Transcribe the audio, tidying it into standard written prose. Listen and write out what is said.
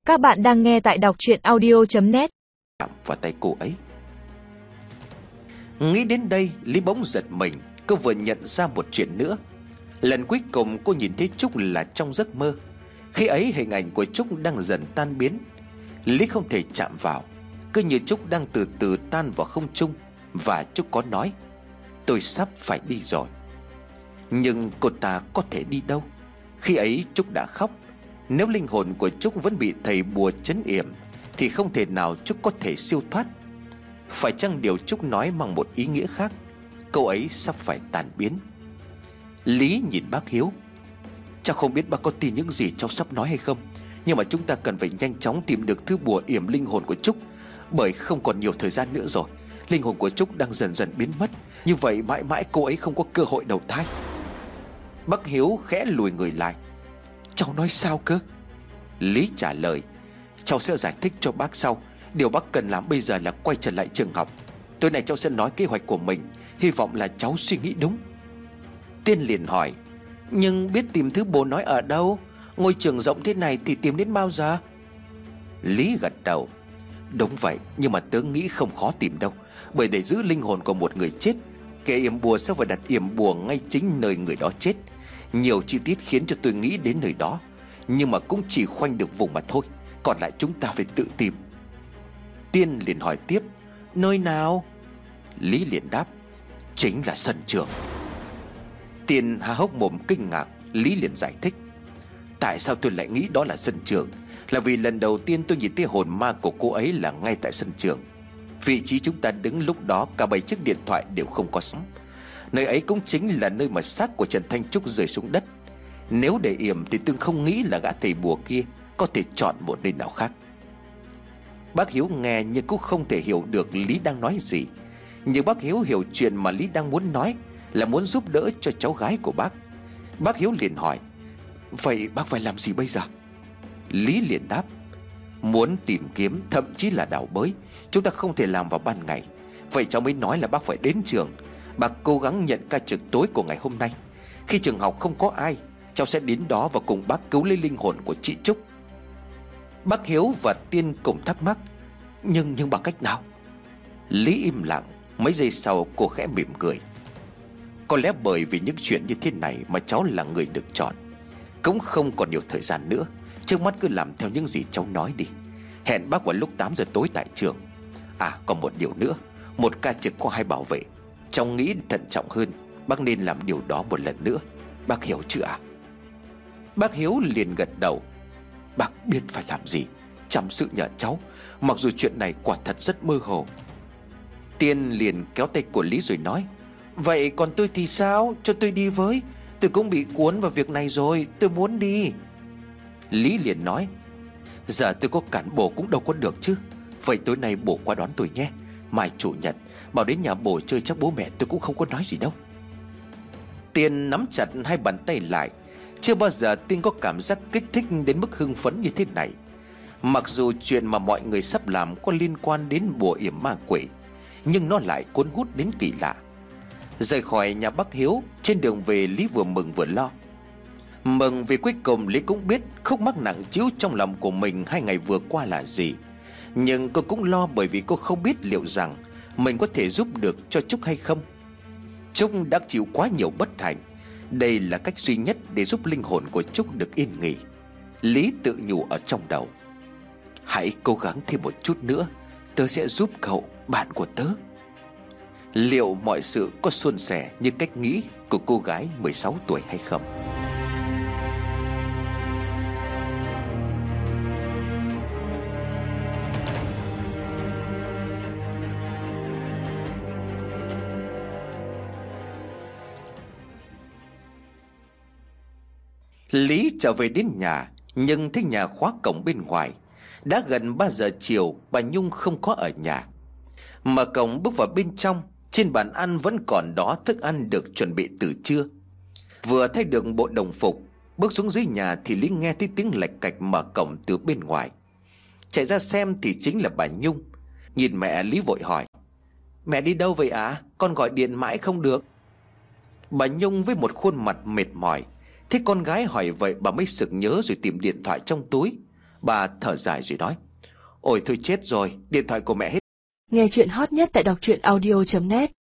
Các bạn đang nghe tại đọc truyện audio.net. Vào tay cô ấy. Nghĩ đến đây, Lý bỗng giật mình. Cô vừa nhận ra một chuyện nữa. Lần cuối cùng cô nhìn thấy Trúc là trong giấc mơ. Khi ấy hình ảnh của Trúc đang dần tan biến. Lý không thể chạm vào, cứ như Trúc đang từ từ tan vào không trung. Và Trúc có nói: "Tôi sắp phải đi rồi." Nhưng cô ta có thể đi đâu? Khi ấy Trúc đã khóc. Nếu linh hồn của Trúc vẫn bị thầy bùa trấn yểm thì không thể nào Trúc có thể siêu thoát. Phải chăng điều Trúc nói mang một ý nghĩa khác? Cô ấy sắp phải tan biến. Lý nhìn bác Hiếu. "Cháu không biết bác có tin những gì cháu sắp nói hay không, nhưng mà chúng ta cần phải nhanh chóng tìm được thứ bùa yểm linh hồn của Trúc. Bởi không còn nhiều thời gian nữa rồi. Linh hồn của Trúc đang dần dần biến mất. Như vậy mãi mãi cô ấy không có cơ hội đầu thai." Bác Hiếu khẽ lùi người lại. "Cháu nói sao cơ?" Lý trả lời: "Cháu sẽ giải thích cho bác sau. Điều bác cần làm bây giờ là quay trở lại trường học. Tối nay cháu sẽ nói kế hoạch của mình. Hy vọng là cháu suy nghĩ đúng." Tiên liền hỏi: "Nhưng biết tìm thứ bùa nói ở đâu? Ngôi trường rộng thế này thì tìm đến bao giờ?" Lý gật đầu: "Đúng vậy, nhưng mà tớ nghĩ không khó tìm đâu. Bởi để giữ linh hồn của một người chết, kẻ yểm bùa sẽ phải đặt yểm bùa ngay chính nơi người đó chết. Nhiều chi tiết khiến cho tôi nghĩ đến nơi đó, nhưng mà cũng chỉ khoanh được vùng mà thôi. Còn lại chúng ta phải tự tìm." Tiên liền hỏi tiếp: "Nơi nào?" Lý liền đáp: "Chính là sân trường." Tiên há hốc mồm kinh ngạc. Lý liền giải thích: "Tại sao tôi lại nghĩ đó là sân trường? Là vì lần đầu tiên tôi nhìn thấy hồn ma của cô ấy là ngay tại sân trường. Vị trí chúng ta đứng lúc đó, cả 7 chiếc điện thoại đều không có sóng. Nơi ấy cũng chính là nơi mà xác của Trần Thanh Trúc rơi xuống đất. Nếu để yểm thì tôi không nghĩ là gã thầy bùa kia có thể chọn một nơi nào khác." Bác Hiếu nghe nhưng cũng không thể hiểu được Lý đang nói gì. Nhưng bác Hiếu hiểu chuyện mà Lý đang muốn nói là muốn giúp đỡ cho cháu gái của bác. Bác Hiếu liền hỏi: "Vậy bác phải làm gì bây giờ?" Lý liền đáp: "Muốn tìm kiếm, thậm chí là đào bới, chúng ta không thể làm vào ban ngày. Vậy cháu mới nói là bác phải đến trường. Bác cố gắng nhận ca trực tối của ngày hôm nay. Khi trường học không có ai, cháu sẽ đến đó và cùng bác cứu lấy linh hồn của chị Trúc." Bác Hiếu và Tiên cùng thắc mắc: Nhưng bằng cách nào?" Lý im lặng. Mấy giây sau cô khẽ mỉm cười: "Có lẽ bởi vì những chuyện như thế này mà cháu là người được chọn. Cũng không còn nhiều thời gian nữa. Trước mắt cứ làm theo những gì cháu nói đi. Hẹn bác vào lúc 8 giờ tối tại trường. À còn một điều nữa, một ca trực có 2 bảo vệ. Cháu nghĩ thận trọng hơn, bác nên làm điều đó một lần nữa. Bác hiểu chưa ạ?" Bác Hiếu liền gật đầu: "Bác biết phải làm gì, chăm sự nhờ cháu. Mặc dù chuyện này quả thật rất mơ hồ." Tiên liền kéo tay của Lý rồi nói: "Vậy còn tôi thì sao? Cho tôi đi với. Tôi cũng bị cuốn vào việc này rồi. Tôi muốn đi." Lý liền nói: "Giờ tôi có cản bồ cũng đâu có được chứ. Vậy tối nay bồ qua đón tôi nhé. Mai chủ nhật bảo đến nhà bồ chơi, chắc bố mẹ tôi cũng không có nói gì đâu." Tiên nắm chặt hai bàn tay lại. Chưa bao giờ Tiên có cảm giác kích thích đến mức hưng phấn như thế này. Mặc dù chuyện mà mọi người sắp làm có liên quan đến bùa yểm ma quỷ, nhưng nó lại cuốn hút đến kỳ lạ. Rời khỏi nhà bác Hiếu, trên đường về Lý vừa mừng vừa lo. Mừng vì cuối cùng Lý cũng biết khúc mắc nặng trĩu trong lòng của mình 2 ngày vừa qua là gì. Nhưng cô cũng lo bởi vì cô không biết liệu rằng mình có thể giúp được cho Trúc hay không. Trúc đã chịu quá nhiều bất hạnh. Đây là cách duy nhất để giúp linh hồn của Trúc được yên nghỉ. Lý tự nhủ ở trong đầu: "Hãy cố gắng thêm một chút nữa, tớ sẽ giúp cậu, bạn của tớ." Liệu mọi sự có suôn sẻ như cách nghĩ của cô gái 16 tuổi hay không? Lý trở về đến nhà, nhưng thấy nhà khóa cổng bên ngoài. Đã gần 3 giờ chiều, bà Nhung không có ở nhà. Mở cổng bước vào bên trong, trên bàn ăn vẫn còn đó thức ăn được chuẩn bị từ trưa. Vừa thay được bộ đồng phục, bước xuống dưới nhà thì Lý nghe thấy tiếng lạch cạch mở cổng từ bên ngoài. Chạy ra xem thì chính là bà Nhung. Nhìn mẹ, Lý vội hỏi: "Mẹ đi đâu vậy ạ? Con gọi điện mãi không được." Bà Nhung với một khuôn mặt mệt mỏi. Thế con gái hỏi vậy bà mới sực nhớ rồi tìm điện thoại trong túi. Bà thở dài rồi nói: Ôi thôi chết rồi, điện thoại của mẹ hết. Nghe chuyện hot nhất tại đọc truyện audio.net.